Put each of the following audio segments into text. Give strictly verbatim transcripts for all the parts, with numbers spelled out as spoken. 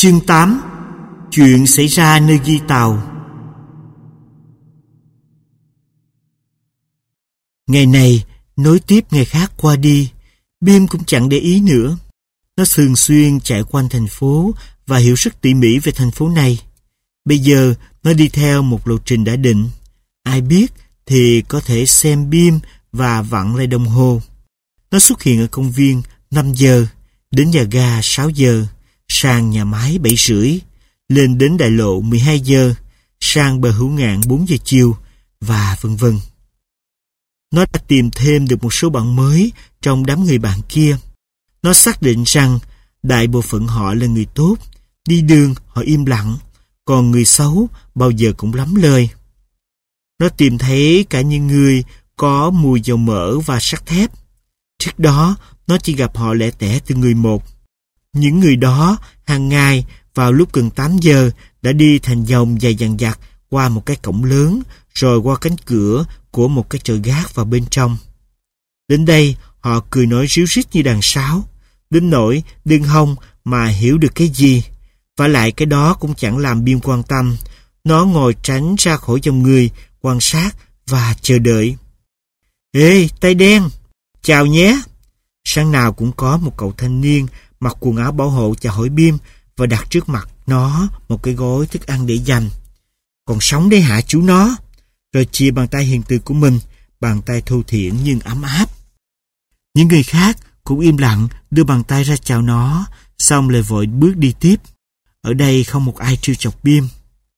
Chương tám. Chuyện xảy ra nơi ghi tàu. Ngày này nối tiếp ngày khác qua đi, Bim cũng chẳng để ý nữa. Nó thường xuyên chạy quanh thành phố và hiểu rất tỉ mỉ về thành phố này. Bây giờ nó đi theo một lộ trình đã định. Ai biết thì có thể xem Bim và vặn lại đồng hồ. Nó xuất hiện ở công viên năm giờ, đến nhà ga sáu giờ, sang nhà máy bảy rưỡi, lên đến đại lộ mười hai giờ, sang bờ Hữu Ngạn bốn giờ chiều, và vân vân. Nó đã tìm thêm được một số bạn mới trong đám người bạn kia. Nó xác định rằng đại bộ phận họ là người tốt, đi đường họ im lặng, còn người xấu bao giờ cũng lắm lời. Nó tìm thấy cả những người có mùi dầu mỡ và sắt thép. Trước đó, nó chỉ gặp họ lẻ tẻ từng người một. Những người đó hàng ngày vào lúc gần tám giờ đã đi thành dòng dài dằng dặc qua một cái cổng lớn, rồi qua cánh cửa của một cái chợ gác vào bên trong. Đến đây họ cười nói ríu rít như đàn sáo, đến nỗi đừng hông mà hiểu được cái gì. Vả lại cái đó cũng chẳng làm Bim quan tâm. Nó ngồi tránh ra khỏi dòng người, quan sát và chờ đợi. Ê, tay đen, chào nhé. Sáng nào cũng có một cậu thanh niên mặc quần áo bảo hộ chào hỏi Bim và đặt trước mặt nó một cái gói thức ăn để dành. Còn sống đấy hả chú nó? Rồi chia bàn tay hiền từ của mình, bàn tay thô thiển nhưng ấm áp. Những người khác cũng im lặng đưa bàn tay ra chào nó, xong lại vội bước đi tiếp. Ở đây không một ai trêu chọc Bim.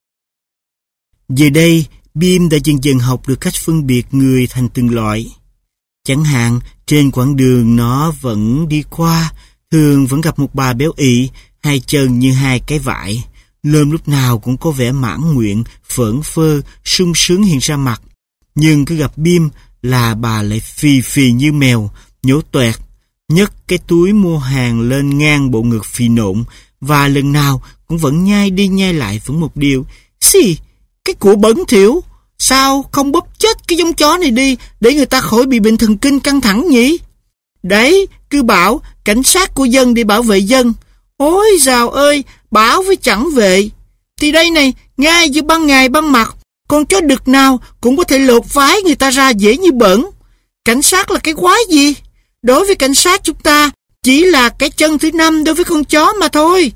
Giờ đây, Bim đã dần dần học được cách phân biệt người thành từng loại. Chẳng hạn, trên quãng đường nó vẫn đi qua, thường vẫn gặp một bà béo ị, hai chân như hai cái vải. Lơm lúc nào cũng có vẻ mãn nguyện, phởn phơ, sung sướng hiện ra mặt. Nhưng cứ gặp Bim là bà lại phì phì như mèo, nhổ toẹt, nhấc cái túi mua hàng lên ngang bộ ngực phì nộn, và lần nào cũng vẫn nhai đi nhai lại vẫn một điều. Xì, cái của bẩn thỉu, sao không bóp chết cái giống chó này đi để người ta khỏi bị bệnh thần kinh căng thẳng nhỉ? Đấy, cứ bảo cảnh sát của dân để bảo vệ dân. Ôi dào ơi, bảo với chẳng vệ. Thì đây này, ngay giữa ban ngày ban mặt, con chó đực nào cũng có thể lột vái người ta ra dễ như bẩn. Cảnh sát là cái quái gì? Đối với cảnh sát chúng ta chỉ là cái chân thứ năm đối với con chó mà thôi.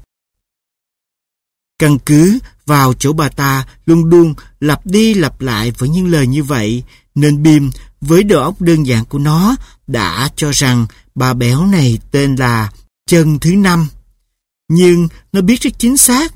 Căn cứ vào chỗ bà ta luôn luôn lặp đi lặp lại với những lời như vậy, nên Bim với đầu óc đơn giản của nó đã cho rằng bà béo này tên là chân thứ năm. Nhưng nó biết rất chính xác,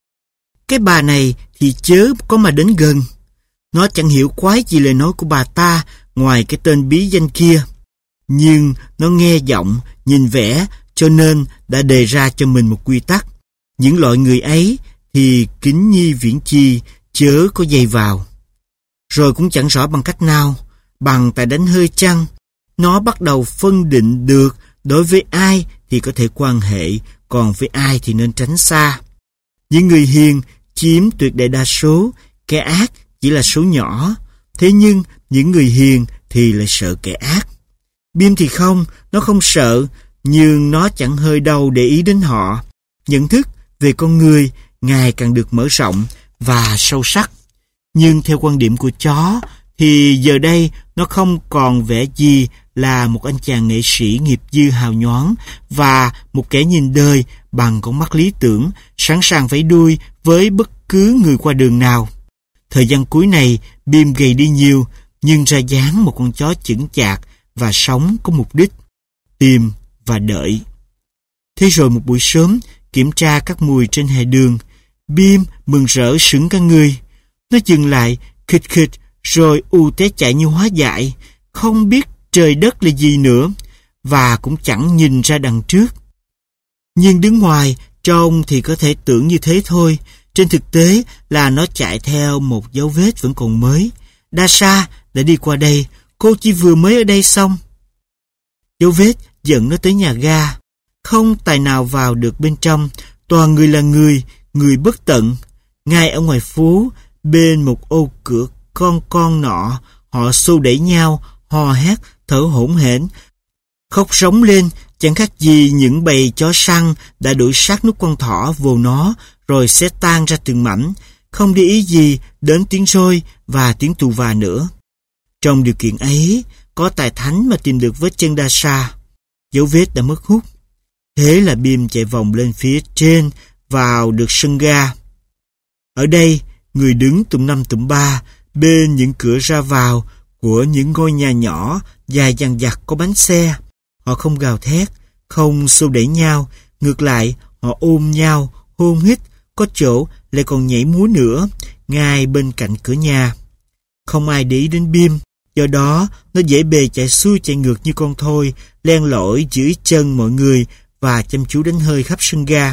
cái bà này thì chớ có mà đến gần. Nó chẳng hiểu quái gì lời nói của bà ta ngoài cái tên bí danh kia. Nhưng nó nghe giọng, nhìn vẻ, cho nên đã đề ra cho mình một quy tắc. Những loại người ấy thì kính nhi viễn chi, chớ có dây vào. Rồi cũng chẳng rõ bằng cách nào, bằng tài đánh hơi chăng, nó bắt đầu phân định được đối với ai thì có thể quan hệ, còn với ai thì nên tránh xa. Những người hiền chiếm tuyệt đại đa số, kẻ ác chỉ là số nhỏ. Thế nhưng những người hiền thì lại sợ kẻ ác. Bim thì không, nó không sợ, nhưng nó chẳng hơi đâu để ý đến họ. Nhận thức về con người ngày càng được mở rộng và sâu sắc. Nhưng theo quan điểm của chó thì giờ đây nó không còn vẻ gì là một anh chàng nghệ sĩ nghiệp dư hào nhoáng và một kẻ nhìn đời bằng con mắt lý tưởng, sẵn sàng vẫy đuôi với bất cứ người qua đường nào. Thời gian cuối này, Bim gầy đi nhiều, nhưng ra dáng một con chó chững chạc và sống có mục đích, tìm và đợi. Thế rồi một buổi sớm, kiểm tra các mùi trên hè đường, Bim mừng rỡ sững cả người. Nó dừng lại, khịch khịch, rồi u té chạy như hóa dại, không biết trời đất là gì nữa, và cũng chẳng nhìn ra đằng trước. Nhưng đứng ngoài, trông thì có thể tưởng như thế thôi. Trên thực tế là nó chạy theo một dấu vết vẫn còn mới. Dasha đã đi qua đây, cô chỉ vừa mới ở đây xong. Dấu vết dẫn nó tới nhà ga. Không tài nào vào được bên trong, toàn người là người, người bất tận. Ngay ở ngoài phố, bên một ô cửa con con nọ, họ xô đẩy nhau, hò hét, thở hổn hển, khóc rống lên chẳng khác gì những bầy chó săn đã đuổi sát nút con thỏ vồ nó rồi sẽ tan ra từng mảnh, không để ý gì đến tiếng roi và tiếng tù và nữa. Trong điều kiện ấy, có tài thánh mà tìm được vết chân Dasha. Dấu vết đã mất hút. Thế là Bim chạy vòng lên phía trên, vào được sân ga. Ở đây, người đứng tụm năm tụm ba bên những cửa ra vào của những ngôi nhà nhỏ dài dằng dặc có bánh xe. Họ không gào thét, không xô đẩy nhau, ngược lại họ ôm nhau, hôn hít, có chỗ lại còn nhảy múa nữa, ngay bên cạnh cửa nhà. Không ai để ý đến Bim, do đó nó dễ bề chạy xuôi chạy ngược như con thoi, len lỏi dưới chân mọi người và chăm chú đánh hơi khắp sân ga.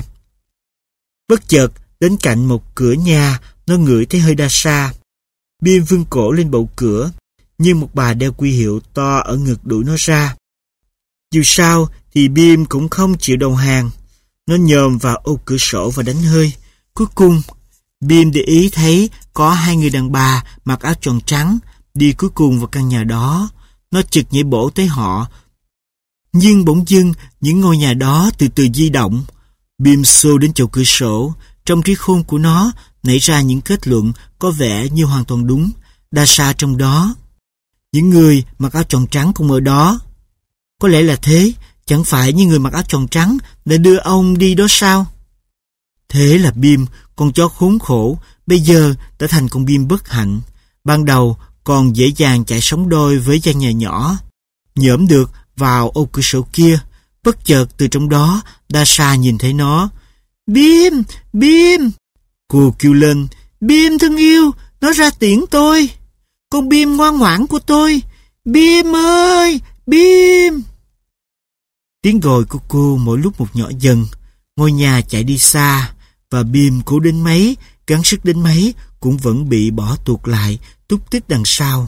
Bất chợt, đến cạnh một cửa nhà, nó ngửi thấy hơi Dasha. Bim vươn cổ lên bậu cửa, nhưng một bà đeo quy hiệu to ở ngực đuổi nó ra. Dù sao thì Bim cũng không chịu đầu hàng. Nó nhòm vào ô cửa sổ và đánh hơi. Cuối cùng, Bim để ý thấy có hai người đàn bà mặc áo tròn trắng đi cuối cùng vào căn nhà đó. Nó chực nhảy bổ tới họ. Nhưng bỗng dưng, những ngôi nhà đó từ từ di động. Bim xô đến chỗ cửa sổ. Trong trí khôn của nó nảy ra những kết luận có vẻ như hoàn toàn đúng. Dasha trong đó. Những người mặc áo tròn trắng cũng ở đó. Có lẽ là thế, chẳng phải những người mặc áo tròn trắng đã đưa ông đi đó sao? Thế là Bim, con chó khốn khổ, bây giờ đã thành con Bim bất hạnh. Ban đầu còn dễ dàng chạy sóng đôi với gian nhà nhỏ, nhổm được vào ô cửa sổ kia. Bất chợt từ trong đó, Dasha nhìn thấy nó. Bim, Bim! Cô kêu lên, Bim thân yêu, nó ra tiễn tôi. Con Bim ngoan ngoãn của tôi. Bim ơi, Bim! Tiếng gọi của cô mỗi lúc một nhỏ dần. Ngôi nhà chạy đi xa, và Bim cố đến mấy, gắng sức đến mấy, cũng vẫn bị bỏ tuột lại, túc tích đằng sau.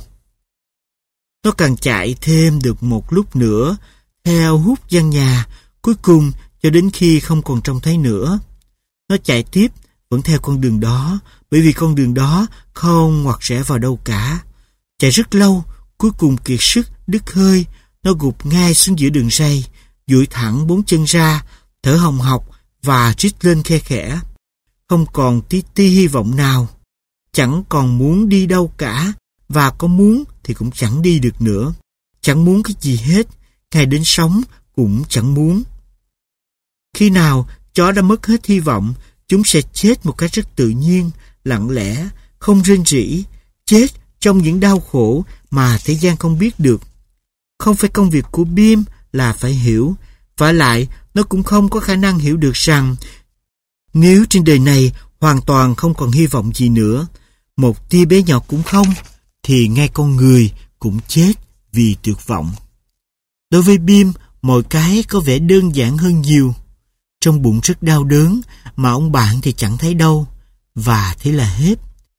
Nó càng chạy thêm được một lúc nữa, theo hút gian nhà, cuối cùng cho đến khi không còn trông thấy nữa. Nó chạy tiếp, vẫn theo con đường đó, bởi vì con đường đó không ngoặt rẽ vào đâu cả. Chạy rất lâu, cuối cùng kiệt sức, đứt hơi, nó gục ngay xuống giữa đường ray, duỗi thẳng bốn chân ra, thở hồng hộc và rít lên khe khẽ. Không còn tí ti hy vọng nào, chẳng còn muốn đi đâu cả, và có muốn thì cũng chẳng đi được nữa. Chẳng muốn cái gì hết, ngay đến sống cũng chẳng muốn. Khi nào chó đã mất hết hy vọng, chúng sẽ chết một cách rất tự nhiên, lặng lẽ, không rên rỉ, chết trong những đau khổ mà thế gian không biết được. Không phải công việc của Bim là phải hiểu, vả lại nó cũng không có khả năng hiểu được rằng nếu trên đời này hoàn toàn không còn hy vọng gì nữa, một tia bé nhỏ cũng không, thì ngay con người cũng chết vì tuyệt vọng. Đối với Bim, mọi cái có vẻ đơn giản hơn nhiều. Trong bụng rất đau đớn, mà ông bạn thì chẳng thấy đâu, và thế là hết.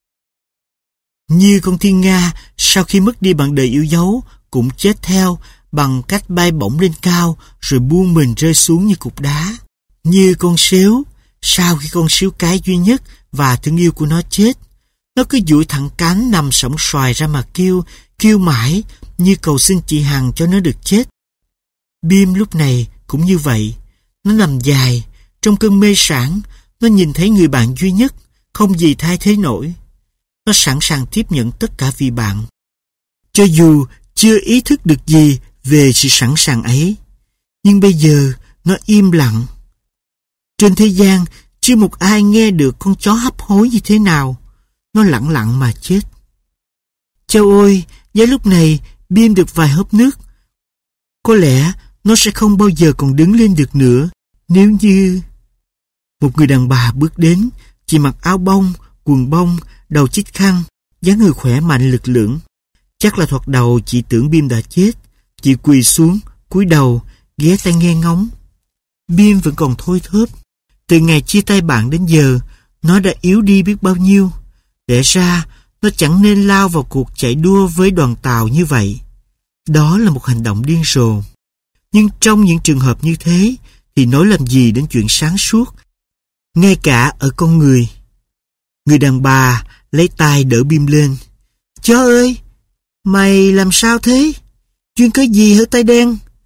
Như con thiên nga, sau khi mất đi bạn đời yêu dấu, cũng chết theo bằng cách bay bổng lên cao rồi buông mình rơi xuống như cục đá. Như con sếu, sau khi con sếu cái duy nhất và thương yêu của nó chết, nó cứ duỗi thẳng cánh nằm sóng xoài ra mà kêu, kêu mãi như cầu xin chị Hằng cho nó được chết. Bim lúc này cũng như vậy. Nó nằm dài, trong cơn mê sảng, nó nhìn thấy người bạn duy nhất, không gì thay thế nổi. Nó sẵn sàng tiếp nhận tất cả vì bạn. Cho dù chưa ý thức được gì về sự sẵn sàng ấy, nhưng bây giờ nó im lặng. Trên thế gian, chưa một ai nghe được con chó hấp hối như thế nào. Nó lặng lặng mà chết. Chao ôi, giá lúc này Bim được vài hớp nước. Có lẽ nó sẽ không bao giờ còn đứng lên được nữa nếu như... Một người đàn bà bước đến, chị mặc áo bông, quần bông, đầu chích khăn, dáng người khỏe mạnh lực lưỡng. Chắc là thoạt đầu chị tưởng Bim đã chết. Chị quỳ xuống, cúi đầu, ghé tai nghe ngóng. Bim vẫn còn thôi thóp. Từ ngày chia tay bạn đến giờ, nó đã yếu đi biết bao nhiêu. Lẽ ra, nó chẳng nên lao vào cuộc chạy đua với đoàn tàu như vậy. Đó là một hành động điên rồ. Nhưng trong những trường hợp như thế, thì nói làm gì đến chuyện sáng suốt, ngay cả ở con người. Người đàn bà lấy tay đỡ Bim lên. Chó ơi, mày làm sao thế? Chuyện cái gì hả tay đen?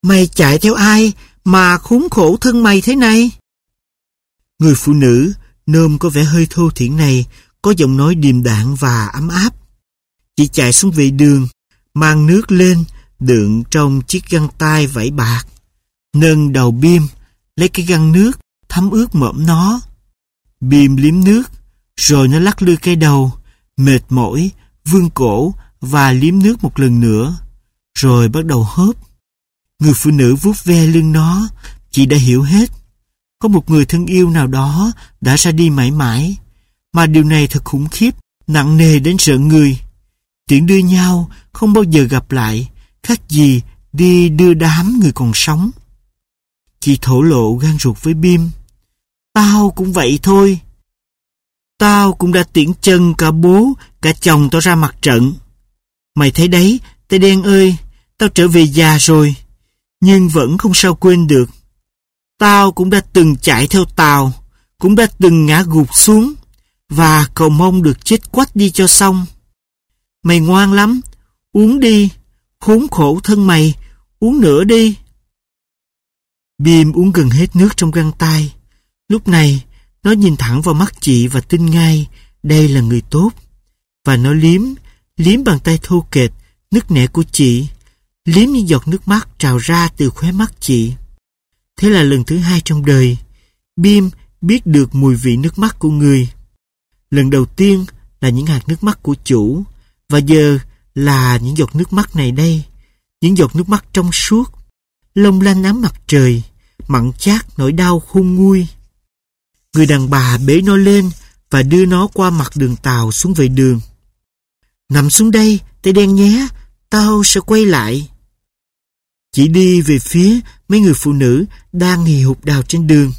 Mày chạy theo ai mà khốn khổ thân mày thế này? Người phụ nữ, nôm có vẻ hơi thô thiển này, có giọng nói điềm đạm và ấm áp. Chị chạy xuống vệ đường, mang nước lên, đựng trong chiếc găng tay vải bạc. Nâng đầu Bim, lấy cái găng nước, thấm ướt mõm nó. Bim liếm nước, rồi nó lắc lư cái đầu, mệt mỏi, vươn cổ và liếm nước một lần nữa, rồi bắt đầu hớp. Người phụ nữ vuốt ve lưng nó, chị đã hiểu hết. Có một người thân yêu nào đó đã ra đi mãi mãi, mà điều này thật khủng khiếp, nặng nề đến rợn người. Tiễn đưa nhau, không bao giờ gặp lại, khác gì đi đưa đám người còn sống. Chị thổ lộ gan ruột với Bim. Tao cũng vậy thôi. Tao cũng đã tiễn chân cả bố, cả chồng tao ra mặt trận. Mày thấy đấy, tay đen ơi, tao trở về già rồi, nhưng vẫn không sao quên được. Tao cũng đã từng chạy theo tàu, cũng đã từng ngã gục xuống, và cầu mong được chết quách đi cho xong. Mày ngoan lắm, uống đi, khốn khổ thân mày, uống nữa đi. Bim uống gần hết nước trong găng tay. Lúc này, nó nhìn thẳng vào mắt chị và tin ngay đây là người tốt. Và nó liếm, liếm bàn tay thô kệch, nứt nẻ của chị, liếm những giọt nước mắt trào ra từ khóe mắt chị. Thế là lần thứ hai trong đời, Bim biết được mùi vị nước mắt của người. Lần đầu tiên là những hạt nước mắt của chủ, và giờ là những giọt nước mắt này đây, những giọt nước mắt trong suốt, long lanh ám mặt trời, mặn chát nỗi đau khôn nguôi. Người đàn bà bế nó lên và đưa nó qua mặt đường tàu xuống vệ đường. Nằm xuống đây, tay đen nhé, tao sẽ quay lại. Chỉ đi về phía mấy người phụ nữ đang hì hục đào trên đường.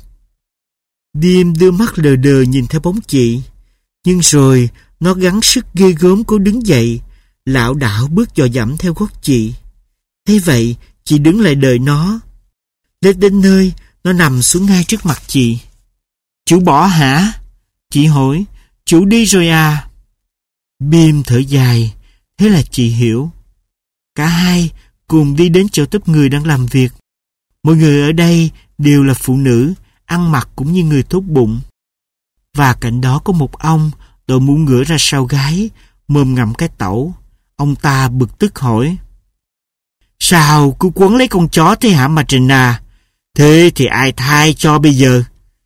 Bim đưa mắt lờ đờ nhìn theo bóng chị, nhưng rồi nó gắng sức ghê gớm cố đứng dậy, lảo đảo bước dò dẫm theo gót chị. Thế vậy, chị đứng lại đợi nó. Lên đến nơi, nó nằm xuống ngay trước mặt chị. Chủ bỏ hả? Chị hỏi. Chủ đi rồi à? Bim thở dài. Thế là chị hiểu. Cả hai cùng đi đến chỗ tấp người đang làm việc. Mọi người ở đây đều là phụ nữ, ăn mặc cũng như người tốt bụng. Và cạnh đó có một ông, đội mũ ngựa ra sau gáy, mồm ngậm cái tẩu. Ông ta bực tức hỏi. Sao cứ quấn lấy con chó thế hả Matrena? Thế thì ai thay cho bây giờ?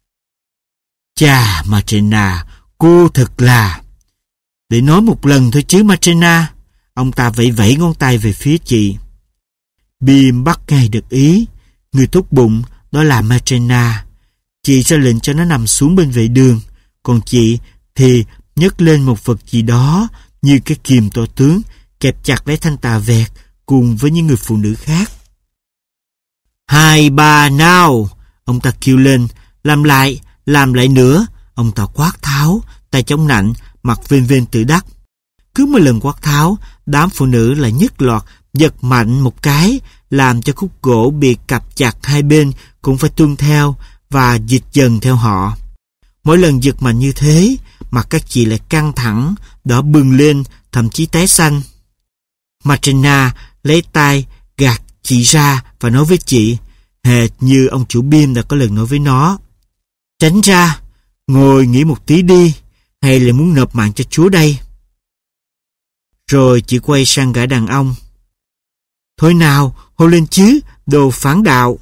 Chà Matrena, cô thật là... Để nói một lần thôi chứ Matrena. Ông ta vẫy vẫy ngón tay về phía chị. Bim bắt ngay được ý. Người tốt bụng đó là Matrena. Chị ra lệnh cho nó nằm xuống bên vệ đường, còn chị thì nhấc lên một vật gì đó như cái kìm to tướng, kẹp chặt lấy thanh tà vẹt cùng với những người phụ nữ khác. Hai ba nào! Ông ta kêu lên. Làm lại, làm lại nữa! Ông ta quát tháo, tay chống nạnh, mặt vênh vênh tự đắc. Cứ mỗi lần quát tháo, đám phụ nữ lại nhất loạt giật mạnh một cái, làm cho khúc gỗ bị cặp chặt hai bên cũng phải tuân theo và dịch dần theo họ. Mỗi lần giật mạnh như thế, mặt các chị lại căng thẳng, đỏ bừng lên, thậm chí tái xanh. Matrena lấy tay gạt chị ra và nói với chị, hệt như ông chủ Bim đã có lần nói với nó. Tránh ra, ngồi nghỉ một tí đi, hay là muốn nộp mạng cho Chúa đây? Rồi chị quay sang gã đàn ông. Thôi nào, hô lên chứ, đồ phản đạo.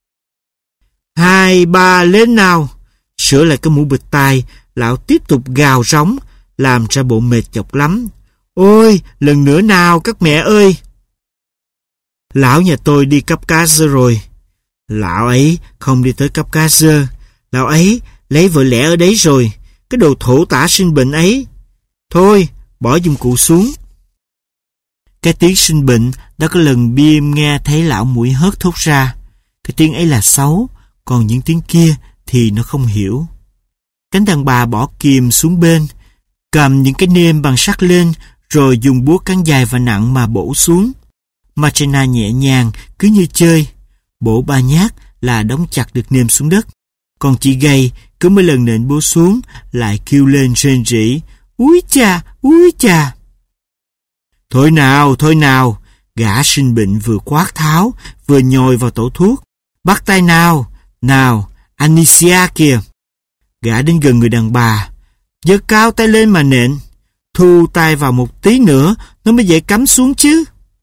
Hai ba lên nào. Sửa lại cái mũ bịt tai, lão tiếp tục gào rống, làm ra bộ mệt chọc lắm. Ôi, lần nữa nào các mẹ ơi. Lão nhà tôi đi cấp cá dơ rồi. Lão ấy không đi tới cấp cá dơ. Lão ấy lấy vợ lẽ ở đấy rồi. Cái đồ thổ tả sinh bệnh ấy. Thôi, bỏ dụng cụ xuống. Cái tiếng sinh bệnh đã có lần Bim nghe thấy lão mũi hớt thốt ra. Cái tiếng ấy là xấu, còn những tiếng kia thì nó không hiểu. Cánh đàn bà bỏ kìm xuống bên, cầm những cái nêm bằng sắt lên, rồi dùng búa cán dài và nặng mà bổ xuống. Matrena nhẹ nhàng, cứ như chơi. Bổ ba nhát là đóng chặt được nêm xuống đất. Còn chị gầy, cứ mấy lần nện búa xuống, lại kêu lên rên rỉ. Úi chà, úi chà. Thôi nào, thôi nào, Gã sinh bệnh vừa quát tháo, vừa nhồi vào tổ thuốc. Bắt tay nào, nào, Anicia kìa. Gã đến gần người đàn bà, giơ cao tay lên mà nện. Thu tay vào một tí nữa, nó mới dễ cắm xuống chứ.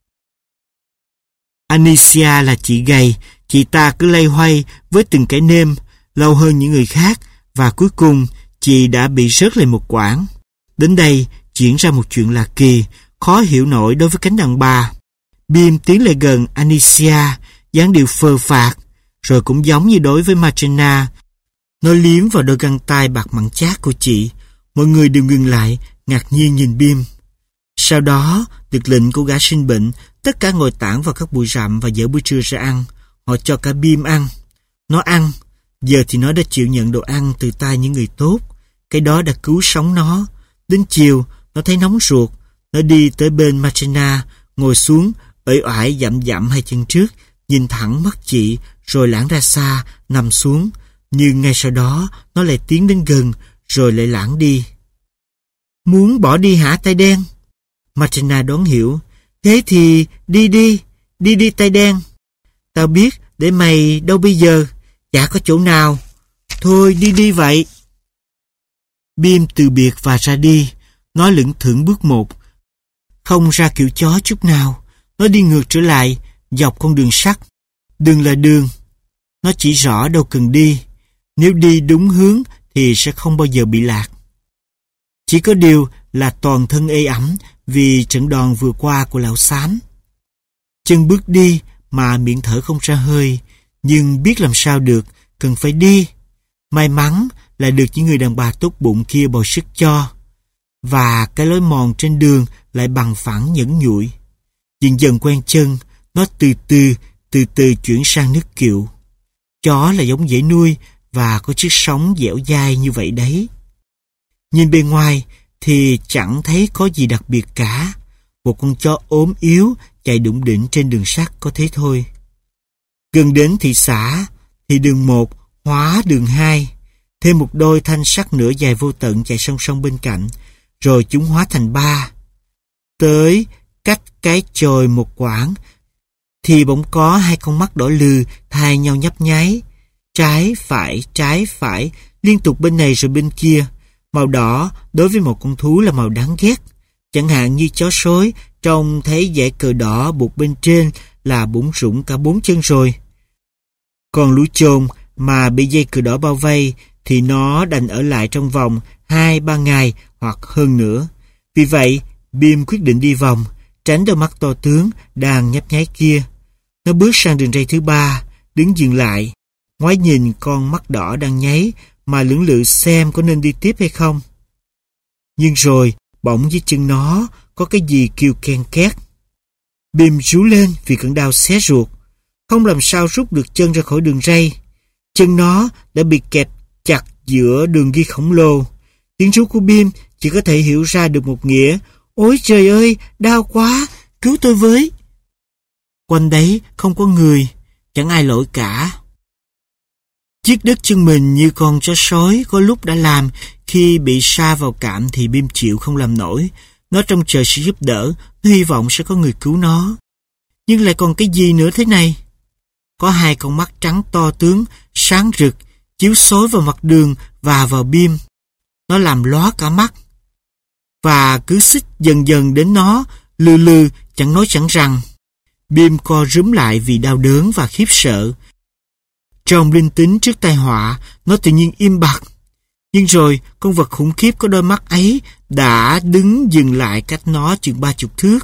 Anicia là chị gầy, chị ta cứ loay hoay với từng cái nêm, lâu hơn những người khác, và cuối cùng chị đã bị rớt lên một quãng. Đến đây diễn ra một chuyện lạ kỳ, khó hiểu nổi đối với cánh đàn bà. Bim tiến lại gần Anicia, dáng điệu phờ phạc, rồi cũng giống như đối với Martina. Nó liếm vào đôi găng tay bạc mặn chát của chị. Mọi người đều ngừng lại, ngạc nhiên nhìn Bim. Sau đó, được lệnh của gã sinh bệnh, tất cả ngồi tản vào các bụi rậm và dỡ bữa trưa ra ăn. Họ cho cả Bim ăn. Nó ăn. Giờ thì nó đã chịu nhận đồ ăn từ tay những người tốt. Cái đó đã cứu sống nó. Đến chiều, nó thấy nóng ruột. Nó đi tới bên Martina, ngồi xuống, uể oải dặm dặm hai chân trước, nhìn thẳng mắt chị, rồi lãng ra xa, nằm xuống. Nhưng ngay sau đó, nó lại tiến đến gần, rồi lại lãng đi. Muốn bỏ đi hả tay đen? Martina đoán hiểu. Thế thì đi đi, đi đi tay đen. Tao biết, để mày đâu bây giờ, chả có chỗ nào. Thôi đi đi vậy. Bim từ biệt và ra đi. Nó lững thững bước một, không ra kiểu chó chút nào. Nó đi ngược trở lại, dọc con đường sắt. Đường là đường. Nó chỉ rõ đâu cần đi. Nếu đi đúng hướng thì sẽ không bao giờ bị lạc. Chỉ có điều là toàn thân ê ẩm vì trận đòn vừa qua của lão xám. Chân bước đi mà miệng thở không ra hơi, nhưng biết làm sao được, cần phải đi. May mắn là được những người đàn bà tốt bụng kia bồi sức cho. Và cái lối mòn trên đường lại bằng phẳng nhẫn nhụi. Dần dần quen chân, nó từ từ, từ từ chuyển sang nước kiệu. Chó là giống dễ nuôi và có chiếc sống dẻo dai như vậy đấy. Nhìn bên ngoài thì chẳng thấy có gì đặc biệt cả. Một con chó ốm yếu chạy đủng đỉnh trên đường sắt có thế thôi. Gần đến thị xã thì đường một hóa đường hai. Thêm một đôi thanh sắt nữa dài vô tận chạy song song bên cạnh. Rồi chúng hóa thành ba. Tới cách cái chòi một quãng thì bỗng có hai con mắt đỏ lừ thay nhau nhấp nháy. Trái phải, trái phải, liên tục bên này rồi bên kia. Màu đỏ đối với một con thú là màu đáng ghét. Chẳng hạn như chó sói trông thấy dải cờ đỏ buộc bên trên là bủn rủn cả bốn chân rồi. Còn lũ chồn mà bị dây cờ đỏ bao vây thì nó đành ở lại trong vòng hai ba ngày hoặc hơn nữa. Vì vậy, Bim quyết định đi vòng, tránh đôi mắt to tướng đang nhấp nháy kia. Nó bước sang đường ray thứ ba, đứng dừng lại, ngoái nhìn con mắt đỏ đang nháy mà lưỡng lự xem có nên đi tiếp hay không. Nhưng rồi, bỗng dưới chân nó có cái gì kêu ken két. Bim rú lên vì cơn đau xé ruột, không làm sao rút được chân ra khỏi đường ray. Chân nó đã bị kẹt chặt giữa đường ghi khổng lồ. Tiếng rú của Bim chỉ có thể hiểu ra được một nghĩa: ôi trời ơi, đau quá, cứu tôi với. Quanh đấy không có người, chẳng ai lỗi cả. Chiếc đứt chân mình như con chó sói có lúc đã làm khi bị sa vào cạm thì Bim chịu không làm nổi. Nó trông chờ sự giúp đỡ, nó hy vọng sẽ có người cứu nó. Nhưng lại còn cái gì nữa thế này? Có hai con mắt trắng to tướng, sáng rực, chiếu xối vào mặt đường và vào Bim. Nó làm lóa cả mắt. Và cứ xích dần dần đến nó, lừ lừ, chẳng nói chẳng rằng. Bim co rúm lại vì đau đớn và khiếp sợ. Trong linh tính trước tai họa, nó tự nhiên im bặt. Nhưng rồi, con vật khủng khiếp có đôi mắt ấy đã đứng dừng lại cách nó chừng ba chục thước.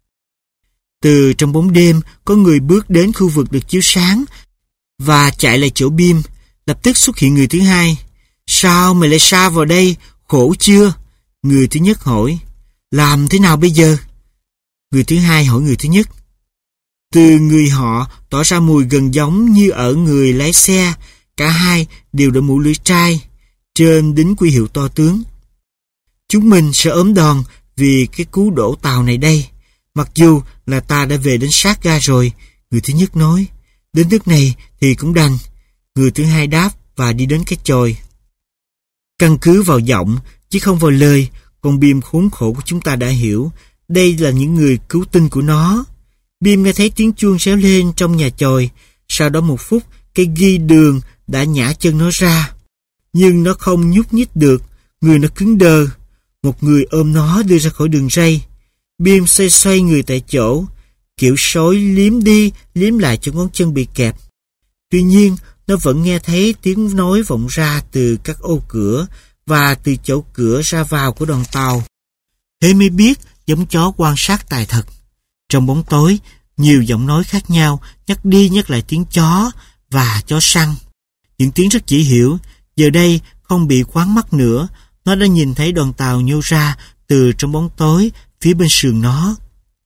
Từ trong bóng đêm, có người bước đến khu vực được chiếu sáng và chạy lại chỗ Bim. Lập tức xuất hiện người thứ hai. Sao mày lại sa vào đây? Khổ chưa? Người thứ nhất hỏi. Làm thế nào bây giờ? Người thứ hai hỏi người thứ nhất. Từ người họ tỏ ra mùi gần giống như ở người lái xe. Cả hai đều đội mũ lưỡi trai, trên đính quy hiệu to tướng. Chúng mình sẽ ốm đòn vì cái cú đổ tàu này đây. Mặc dù là ta đã về đến sát ga rồi, người thứ nhất nói. Đến nước này thì cũng đành. Người thứ hai đáp và đi đến cái chòi. Căn cứ vào giọng, chứ không vào lời, con Bim khốn khổ của chúng ta đã hiểu. Đây là những người cứu tinh của nó. Bim nghe thấy tiếng chuông réo lên trong nhà chòi. Sau đó một phút, cây ghi đường đã nhả chân nó ra. Nhưng nó không nhúc nhích được, người nó cứng đơ. Một người ôm nó đưa ra khỏi đường ray. Bim xoay xoay người tại chỗ, kiểu sói liếm đi, liếm lại cho ngón chân bị kẹp. Tuy nhiên, nó vẫn nghe thấy tiếng nói vọng ra từ các ô cửa và từ chỗ cửa ra vào của đoàn tàu. Thế mới biết giống chó quan sát tài thật. Trong bóng tối, nhiều giọng nói khác nhau nhắc đi nhắc lại tiếng chó và chó săn. Những tiếng rất dễ hiểu, giờ đây không bị khoáng mắt nữa. Nó đã nhìn thấy đoàn tàu nhô ra từ trong bóng tối phía bên sườn nó.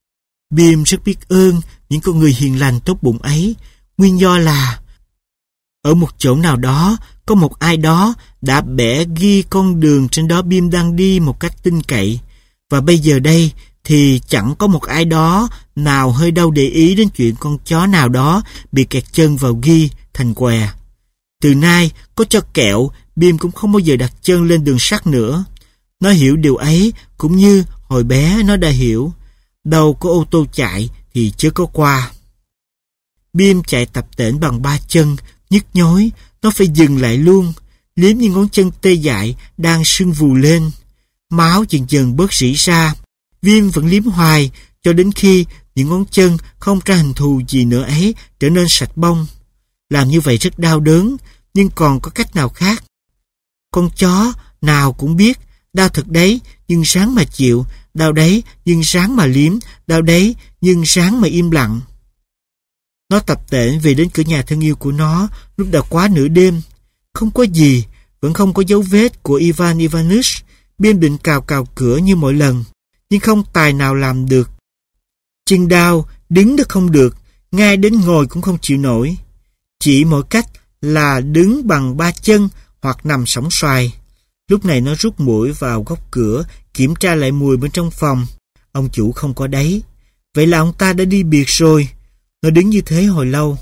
Bim rất biết ơn những con người hiền lành tốt bụng ấy. Nguyên do là ở một chỗ nào đó có một ai đó đã bẻ ghi con đường trên đó Bim đang đi một cách tin cậy. Và bây giờ đây thì chẳng có một ai đó nào hơi đâu để ý đến chuyện con chó nào đó bị kẹt chân vào ghi thành què. Từ nay có cho kẹo, Bim cũng không bao giờ đặt chân lên đường sắt nữa. Nó hiểu điều ấy cũng như hồi bé nó đã hiểu. Đâu có ô tô chạy thì chớ có qua. Bim chạy tập tễnh bằng ba chân, nhức nhối, nó phải dừng lại luôn, liếm những ngón chân tê dại đang sưng vù lên. Máu dần dần bớt rỉ ra. Bim vẫn liếm hoài cho đến khi những ngón chân không ra hình thù gì nữa ấy trở nên sạch bông. Làm như vậy rất đau đớn, nhưng còn có cách nào khác? Con chó nào cũng biết, đau thật đấy, nhưng ráng mà chịu, đau đấy, nhưng ráng mà liếm, đau đấy, nhưng ráng mà im lặng. Nó tập tễnh về đến cửa nhà thân yêu của nó lúc đã quá nửa đêm. Không có gì, vẫn không có dấu vết của Ivan Ivanich. Bim định cào cào cửa như mọi lần, nhưng không tài nào làm được. Chân đau, đứng đã không được, ngay đến ngồi cũng không chịu nổi. Chỉ mỗi cách là đứng bằng ba chân hoặc nằm sóng xoài. Lúc này nó rút mũi vào góc cửa, kiểm tra lại mùi bên trong phòng. Ông chủ không có đấy. Vậy là ông ta đã đi biệt rồi. Nó đứng như thế hồi lâu,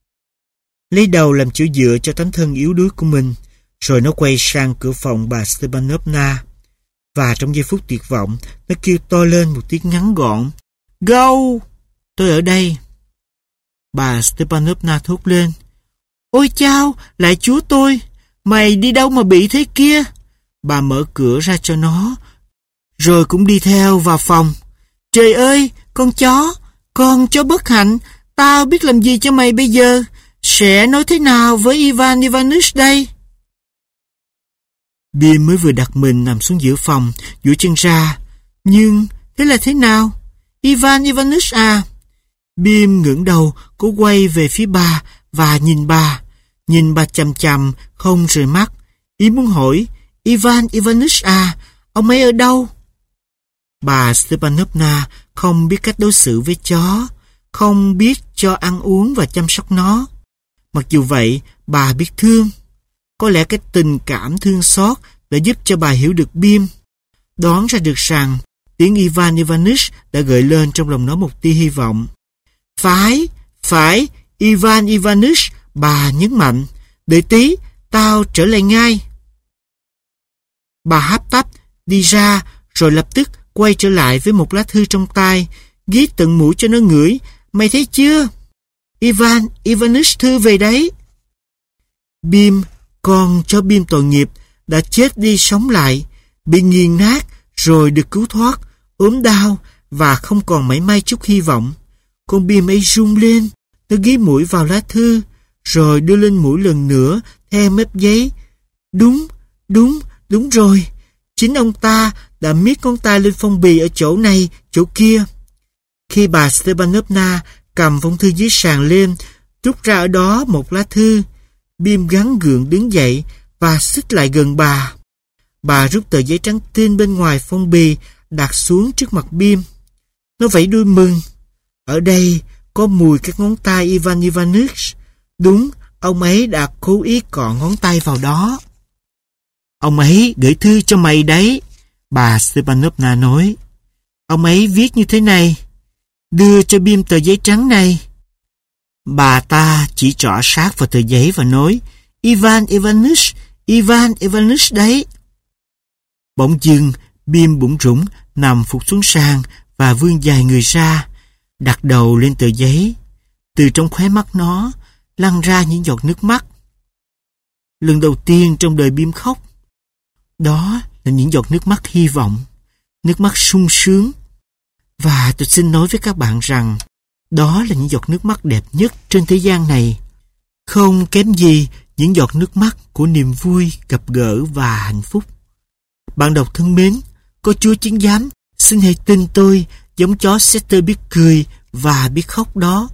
lấy đầu làm chỗ dựa cho tấm thân yếu đuối của mình. Rồi nó quay sang cửa phòng bà Stepanovna. Và trong giây phút tuyệt vọng, nó kêu to lên một tiếng ngắn gọn: "Gâu! Tôi ở đây." Bà Stepanovna thốt lên: "Ôi chao, lại chúa tôi! Mày đi đâu mà bị thế kia?" Bà mở cửa ra cho nó, rồi cũng đi theo vào phòng. "Trời ơi, con chó, con chó bất hạnh, tao biết làm gì cho mày bây giờ? Sẽ nói thế nào với Ivan Ivanich đây?" Bim mới vừa đặt mình nằm xuống giữa phòng, duỗi chân ra. "Nhưng thế là thế nào? Ivan Ivanich à?" Bim ngẩng đầu, cố quay về phía bà và nhìn bà. Nhìn bà chằm chằm, không rời mắt. Ý muốn hỏi: "Ivan Ivanich à, ông ấy ở đâu?" Bà Stepanovna không biết cách đối xử với chó, không biết cho ăn uống và chăm sóc nó. Mặc dù vậy, bà biết thương. Có lẽ cái tình cảm thương xót đã giúp cho bà hiểu được Bim, đoán ra được rằng tiếng Ivan Ivanich đã gợi lên trong lòng nó một tia hy vọng. Phải, phải, Ivan Ivanich, bà nhấn mạnh. "Đợi tí, tao trở lại ngay." Bà hấp tấp đi ra, rồi lập tức quay trở lại với một lá thư trong tay, ghi tận mũi cho nó ngửi. "Mày thấy chưa? Ivan Ivanich thư về đấy." Bim, con chó Bim tội nghiệp, đã chết đi sống lại, bị nghiền nát rồi được cứu thoát, ốm đau và không còn mảy may chút hy vọng. Con Bim ấy rung lên, nó ghi mũi vào lá thư, rồi đưa lên mũi lần nữa theo mép giấy. Đúng, đúng, đúng rồi. Chính ông ta đã miết ngón tay lên phong bì ở chỗ này, chỗ kia. Khi bà Stepanovna cầm phong thư dưới sàn lên, rút ra ở đó một lá thư, Bim gắng gượng đứng dậy và xích lại gần bà. Bà rút tờ giấy trắng tinh bên ngoài phong bì đặt xuống trước mặt Bim. Nó vẫy đuôi mừng. Ở đây có mùi các ngón tay Ivan Ivanich. Đúng, ông ấy đã cố ý cọ ngón tay vào đó. "Ông ấy gửi thư cho mày đấy," bà Stepanovna nói. "Ông ấy viết như thế này: đưa cho Bim tờ giấy trắng này." Bà ta chỉ trỏ sát vào tờ giấy và nói: "Ivan Ivanich, Ivan Ivanich đấy." Bỗng dưng, Bim bủn rủn nằm phục xuống sàn và vươn dài người ra. đặt đầu lên tờ giấy. Từ trong khóe mắt nó lăn ra những giọt nước mắt. Lần đầu tiên trong đời Bim khóc. Đó là những giọt nước mắt hy vọng, nước mắt sung sướng. Và tôi xin nói với các bạn rằng đó là những giọt nước mắt đẹp nhất trên thế gian này. Không kém gì những giọt nước mắt của niềm vui, gặp gỡ và hạnh phúc. Bạn đọc thân mến, có Chúa chứng giám, xin hãy tin tôi, giống chó Setter biết cười và biết khóc đó.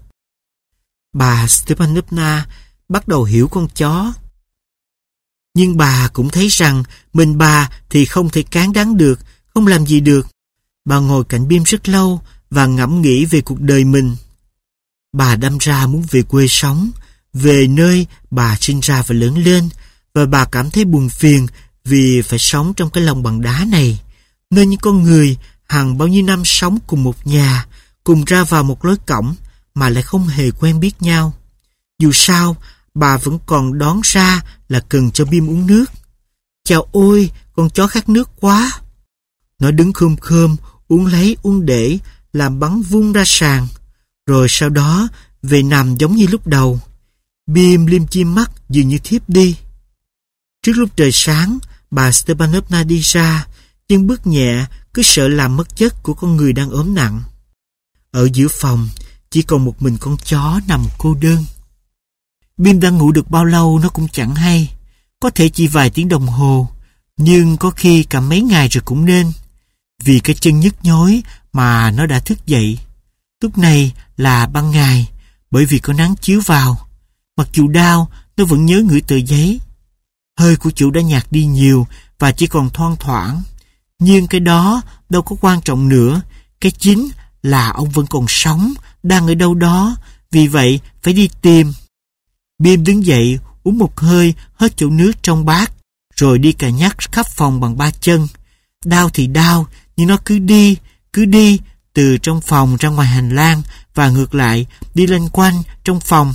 Bà Stepanovna bắt đầu hiểu con chó. Nhưng bà cũng thấy rằng mình bà thì không thể cán đáng được, không làm gì được. Bà ngồi cạnh Bim rất lâu và ngẫm nghĩ về cuộc đời mình. Bà đâm ra muốn về quê sống, về nơi bà sinh ra và lớn lên, và bà cảm thấy buồn phiền vì phải sống trong cái lồng bằng đá này, nơi những con người hàng bao nhiêu năm sống cùng một nhà, cùng ra vào một lối cổng mà lại không hề quen biết nhau. Dù sao, bà vẫn còn đón ra là cần cho Bim uống nước. Chào ôi, con chó khát nước quá. Nó đứng khom khom, uống lấy uống để, làm bắn vung ra sàn, rồi sau đó về nằm giống như lúc đầu. Bim liêm chim mắt dường như thiếp đi. Trước lúc trời sáng, bà Stepanovna đi ra, chân bước nhẹ, cứ sợ làm mất chất của con người đang ốm nặng. Ở giữa phòng, chỉ còn một mình con chó nằm cô đơn. Bim đã ngủ được bao lâu nó cũng chẳng hay. Có thể chỉ vài tiếng đồng hồ, nhưng có khi cả mấy ngày rồi cũng nên. Vì cái chân nhức nhối mà nó đã thức dậy. Lúc này là ban ngày, bởi vì có nắng chiếu vào. Mặc dù đau, nó vẫn nhớ ngửi tờ giấy. Hơi của chủ đã nhạt đi nhiều và chỉ còn thoang thoảng. Nhưng cái đó đâu có quan trọng nữa. Cái chính là ông vẫn còn sống, đang ở đâu đó. Vì vậy phải đi tìm. Bim đứng dậy, uống một hơi hết chỗ nước trong bát, rồi đi cà nhắc khắp phòng bằng ba chân. Đau thì đau, nhưng nó cứ đi, cứ đi, từ trong phòng ra ngoài hành lang và ngược lại, đi loanh quanh trong phòng.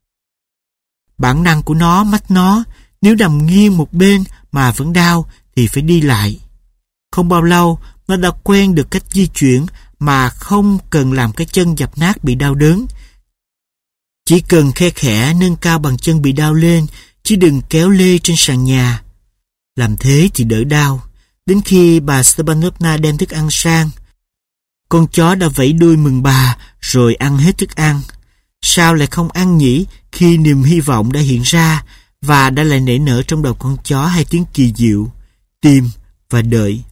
Bản năng của nó mách nó, nếu nằm nghiêng một bên mà vẫn đau thì phải đi lại. Không bao lâu, nó đã quen được cách di chuyển mà không cần làm cái chân dập nát bị đau đớn. Chỉ cần khe khẽ nâng cao bàn chân bị đau lên, chứ đừng kéo lê trên sàn nhà. Làm thế thì đỡ đau. Đến khi bà Stepanovna đem thức ăn sang, con chó đã vẫy đuôi mừng bà rồi ăn hết thức ăn. Sao lại không ăn nhỉ, khi niềm hy vọng đã hiện ra và đã lại nảy nở trong đầu con chó hai tiếng kỳ diệu: tìm và đợi.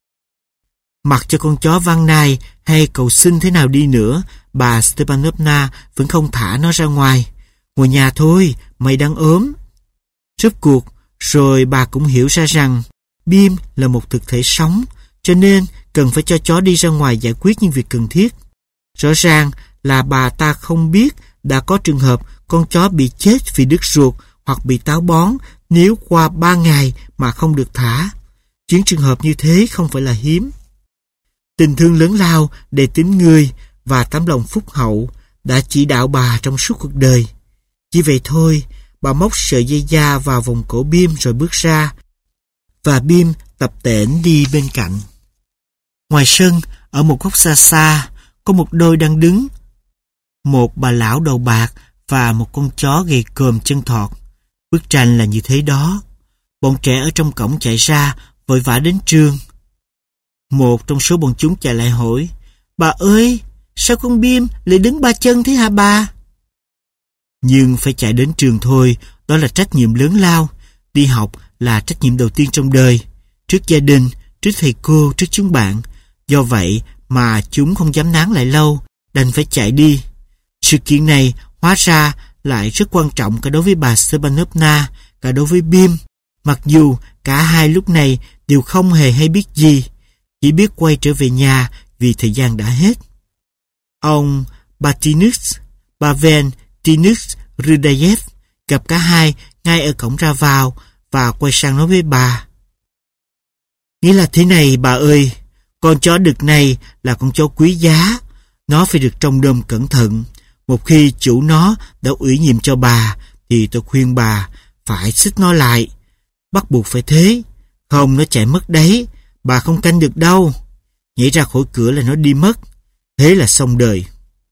Mặc cho con chó van nài hay cầu xin thế nào đi nữa, bà Stepanovna vẫn không thả nó ra ngoài. Ngồi nhà thôi, mày đang ốm. Rốt cuộc, rồi bà cũng hiểu ra rằng Bim là một thực thể sống, cho nên cần phải cho chó đi ra ngoài giải quyết những việc cần thiết. Rõ ràng là bà ta không biết đã có trường hợp con chó bị chết vì đứt ruột hoặc bị táo bón nếu qua ba ngày mà không được thả. Những trường hợp như thế không phải là hiếm. Tình thương lớn lao, đầy tính người và tấm lòng phúc hậu đã chỉ đạo bà trong suốt cuộc đời. Chỉ vậy thôi, bà móc sợi dây da vào vòng cổ Bim rồi bước ra, và Bim tập tễnh đi bên cạnh. Ngoài sân, ở một góc xa xa, có một đôi đang đứng. Một bà lão đầu bạc và một con chó gầy còm chân thọt. Bức tranh là như thế đó. Bọn trẻ ở trong cổng chạy ra, vội vã đến trường. Một trong số bọn chúng chạy lại hỏi: "Bà ơi, sao con Bim lại đứng ba chân thế hả bà?" Nhưng phải chạy đến trường thôi, đó là trách nhiệm lớn lao. Đi học là trách nhiệm đầu tiên trong đời, trước gia đình, trước thầy cô, trước chúng bạn. Do vậy mà chúng không dám nán lại lâu, đành phải chạy đi. Sự kiện này hóa ra lại rất quan trọng cả đối với bà Stepanovna, cả đối với Bim, mặc dù cả hai lúc này đều không hề hay biết gì, chỉ biết quay trở về nhà vì thời gian đã hết. Ông Batinus, Pavel Tinus Rudayev gặp cả hai ngay ở cổng ra vào và quay sang nói với bà: "Nghĩa là thế này bà ơi, con chó đực này là con chó quý giá, nó phải được trông nom cẩn thận. Một khi chủ nó đã ủy nhiệm cho bà thì tôi khuyên bà phải xích nó lại, bắt buộc phải thế, không nó chạy mất đấy, bà không canh được đâu. Nhảy ra khỏi cửa là nó đi mất, thế là xong đời."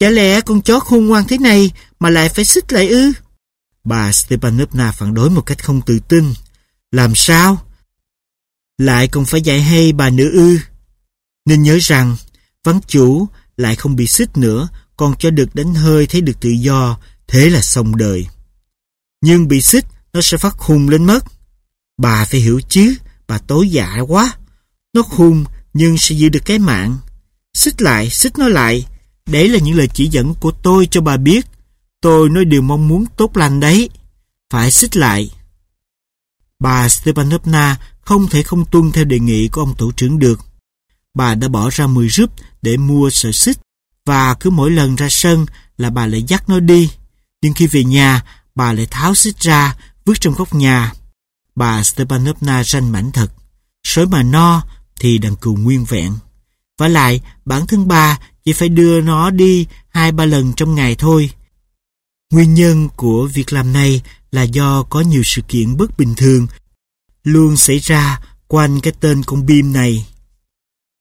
Chả lẽ con chó khôn ngoan thế này mà lại phải xích lại ư? Bà Stepanovna phản đối một cách không tự tin. Làm sao? Lại còn phải dạy hay bà nữa ư? Nên nhớ rằng, vắng chủ lại không bị xích nữa, còn cho được đánh hơi thấy được tự do, thế là xong đời. Nhưng bị xích, nó sẽ phát khùng lên mất. Bà phải hiểu chứ, bà tối dạ quá. Nó khùng nhưng sẽ giữ được cái mạng. Xích lại, xích nó lại. Đấy là những lời chỉ dẫn của tôi cho bà biết. Tôi nói điều mong muốn tốt lành đấy. Phải xích lại. Bà Stepanovna không thể không tuân theo đề nghị của ông tổ trưởng được. Bà đã bỏ ra mười rúp để mua sợi xích, và cứ mỗi lần ra sân là bà lại dắt nó đi. Nhưng khi về nhà, bà lại tháo xích ra, vứt trong góc nhà. Bà Stepanovna ranh mãnh thật. Sói mà no thì đàn cừu nguyên vẹn. Vả lại, bản thân bà chỉ phải đưa nó đi hai ba lần trong ngày thôi. Nguyên nhân của việc làm này là do có nhiều sự kiện bất bình thường luôn xảy ra quanh cái tên con Bim này.